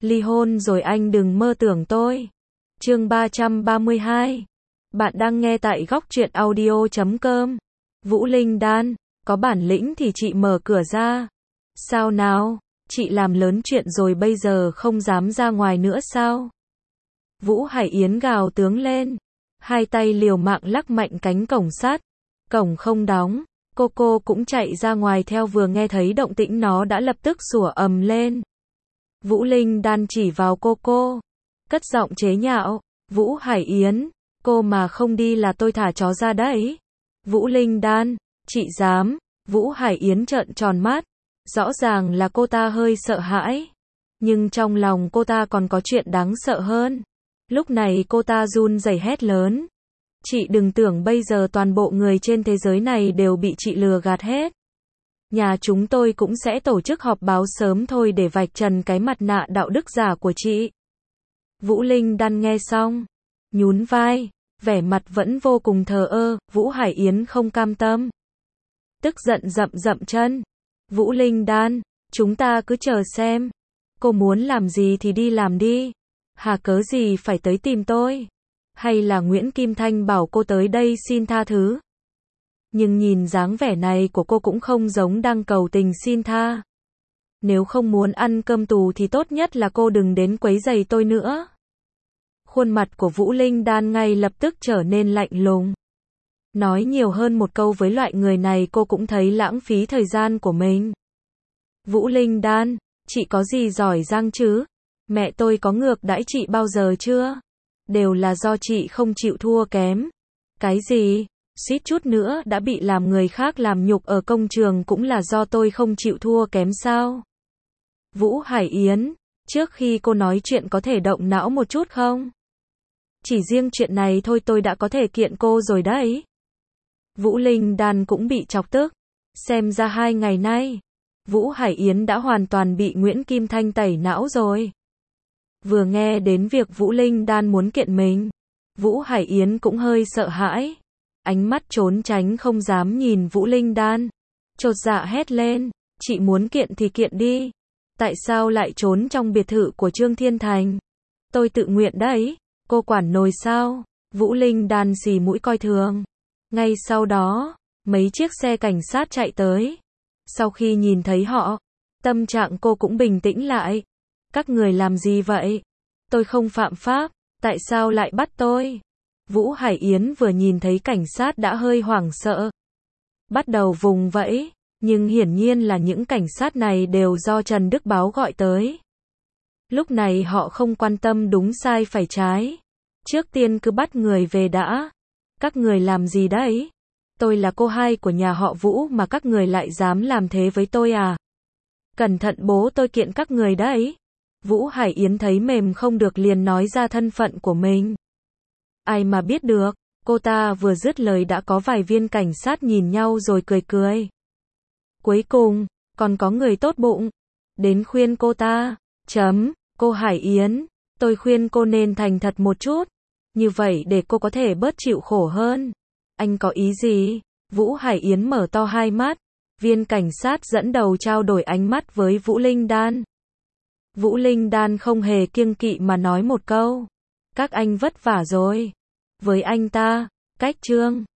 Ly hôn rồi anh đừng mơ tưởng tôi. Chương 332. Bạn đang nghe tại góc truyện audio.com. Vũ Linh Đan, có bản lĩnh thì chị mở cửa ra. Sao nào, chị làm lớn chuyện rồi bây giờ không dám ra ngoài nữa sao? Vũ Hải Yến gào tướng lên, hai tay liều mạng lắc mạnh cánh cổng sắt. Cổng không đóng, cô cũng chạy ra ngoài theo, vừa nghe thấy động tĩnh nó đã lập tức sủa ầm lên. Vũ Linh Đan chỉ vào cô, cất giọng chế nhạo, Vũ Hải Yến, cô mà không đi là tôi thả chó ra đấy. Vũ Linh Đan, chị dám? Vũ Hải Yến trợn tròn mắt, rõ ràng là cô ta hơi sợ hãi, nhưng trong lòng cô ta còn có chuyện đáng sợ hơn. Lúc này cô ta run rẩy hét lớn, chị đừng tưởng bây giờ toàn bộ người trên thế giới này đều bị chị lừa gạt hết. Nhà chúng tôi cũng sẽ tổ chức họp báo sớm thôi để vạch trần cái mặt nạ đạo đức giả của chị. Vũ Linh Đan nghe xong, nhún vai, vẻ mặt vẫn vô cùng thờ ơ. Vũ Hải Yến không cam tâm, tức giận dậm chân. Vũ Linh Đan, chúng ta cứ chờ xem. Cô muốn làm gì thì đi làm đi. Hà cớ gì phải tới tìm tôi? Hay là Nguyễn Kim Thanh bảo cô tới đây xin tha thứ? Nhưng nhìn dáng vẻ này của cô cũng không giống đang cầu tình xin tha. Nếu không muốn ăn cơm tù thì tốt nhất là cô đừng đến quấy rầy tôi nữa. Khuôn mặt của Vũ Linh Đan ngay lập tức trở nên lạnh lùng. Nói nhiều hơn một câu với loại người này cô cũng thấy lãng phí thời gian của mình. Vũ Linh Đan, chị có gì giỏi giang chứ? Mẹ tôi có ngược đãi chị bao giờ chưa? Đều là do chị không chịu thua kém. Cái gì? Suýt chút nữa đã bị làm người khác làm nhục ở công trường cũng là do tôi không chịu thua kém sao? Vũ Hải Yến, trước khi cô nói chuyện có thể động não một chút không? Chỉ riêng chuyện này thôi tôi đã có thể kiện cô rồi đấy. Vũ Linh Đan cũng bị chọc tức. Xem ra 2 ngày nay, Vũ Hải Yến đã hoàn toàn bị Nguyễn Kim Thanh tẩy não rồi. Vừa nghe đến việc Vũ Linh Đan muốn kiện mình, Vũ Hải Yến cũng hơi sợ hãi. Ánh mắt trốn tránh không dám nhìn Vũ Linh Đan. Chột dạ hét lên, chị muốn kiện thì kiện đi. Tại sao lại trốn trong biệt thự của Trương Thiên Thành? Tôi tự nguyện đấy, cô quản nồi sao? Vũ Linh Đan xì mũi coi thường. Ngay sau đó, mấy chiếc xe cảnh sát chạy tới. Sau khi nhìn thấy họ, tâm trạng cô cũng bình tĩnh lại. Các người làm gì vậy? Tôi không phạm pháp, tại sao lại bắt tôi? Vũ Hải Yến vừa nhìn thấy cảnh sát đã hơi hoảng sợ. Bắt đầu vùng vẫy, nhưng hiển nhiên là những cảnh sát này đều do Trần Đức Báo gọi tới. Lúc này họ không quan tâm đúng sai phải trái. Trước tiên cứ bắt người về đã. Các người làm gì đấy? Tôi là cô hai của nhà họ Vũ mà các người lại dám làm thế với tôi à? Cẩn thận bố tôi kiện các người đấy. Vũ Hải Yến thấy mềm không được liền nói ra thân phận của mình. Ai mà biết được, cô ta vừa dứt lời đã có vài viên cảnh sát nhìn nhau rồi cười. Cuối cùng, còn có người tốt bụng đến khuyên cô ta, cô Hải Yến, tôi khuyên cô nên thành thật một chút, như vậy để cô có thể bớt chịu khổ hơn. Anh có ý gì? Vũ Hải Yến mở to hai mắt, viên cảnh sát dẫn đầu trao đổi ánh mắt với Vũ Linh Đan. Vũ Linh Đan không hề kiêng kỵ mà nói một câu, các anh vất vả rồi. Với anh ta, cách Trương